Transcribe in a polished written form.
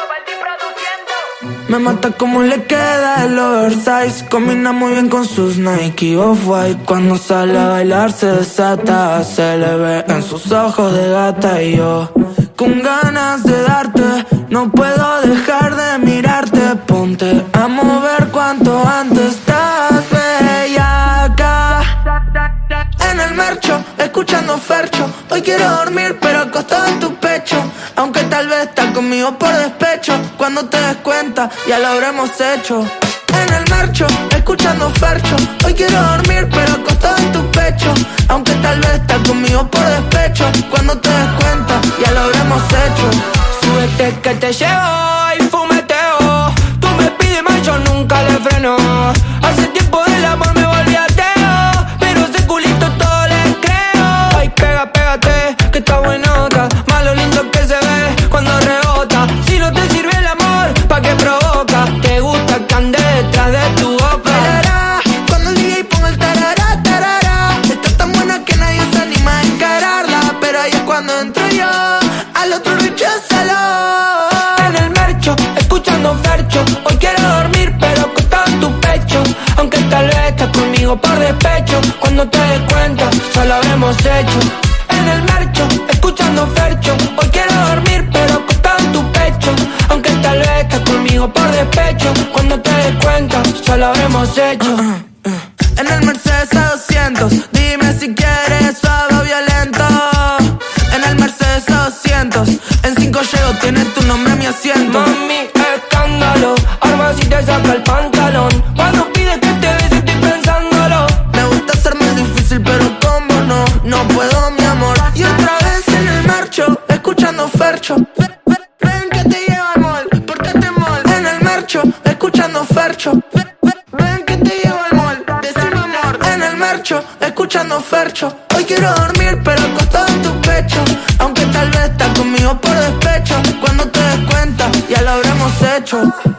Me mata como le queda el oversize. Combina muy bien con sus Nike Off-White. Cuando sale a bailar se desata. Se le ve en sus ojos de gata. Y yo con ganas de darte, no puedo dejar de mirarte. Ponte a mover cuanto antes. Estás bellaca. En el marcho, escuchando Fercho. Hoy quiero dormir pero acostado en tu pecho. Aunque tal vez estás conmigo por despecho. Cuando te des cuenta ya lo habremos hecho. En el marcho, escuchando Fercho. Hoy quiero dormir pero acostado en tu pecho. Aunque tal vez estás conmigo por despecho. Cuando te des cuenta ya lo habremos hecho. Súbete que te llevo y fumeteo. Tú me pides más, yo nunca le freno. Hace tiempo del amor me volví ateo, pero ese culito todo le creo. Ay, pégate, que está buenota. Más lo lindo que se ve cuando rebota. Si no te sirve el amor, ¿pa' qué provoca? Te gusta que ande detrás de tu boca. Tarará, cuando el DJ ponga el tarará, tarará. Está tan buena que nadie se anima a encararla. Pero ahí es cuando entro yo, al otro recházalo. En el marcho, escuchando Fercho. Hoy quiero dormir pero acostado en tu pecho. Aunque tal vez estás conmigo por despecho. Cuando te des cuenta, ya lo habremos hecho. En el marcho, escuchando Fercho. Hoy quiero dormir pero acostado en tu pecho. Aunque tal vez estás conmigo por despecho. Cuando te des cuenta, ya lo habremos hecho. En el Mercedes A200, dime si quieres suave o violento. En el Mercedes A200, en 5 llego, tiene tu nombre mi asiento. Mami, escándalo, arma si te saca el pantalón. Cuando pides que te bese estoy pensándolo. Me gusta ser más difícil pero como no puedo mi amor. Y otra vez en el marcho, escuchando Fercho. Ven que te llevo al mall, pórtate mall. En el marcho, escuchando Fercho. Ven que te llevo al mall, decime amor. En el marcho, escuchando Fercho. Hoy quiero dormir pero acostado en tu pecho. Aunque tal vez estás conmigo por despecho. Cuando te des cuenta ya lo habremos hecho.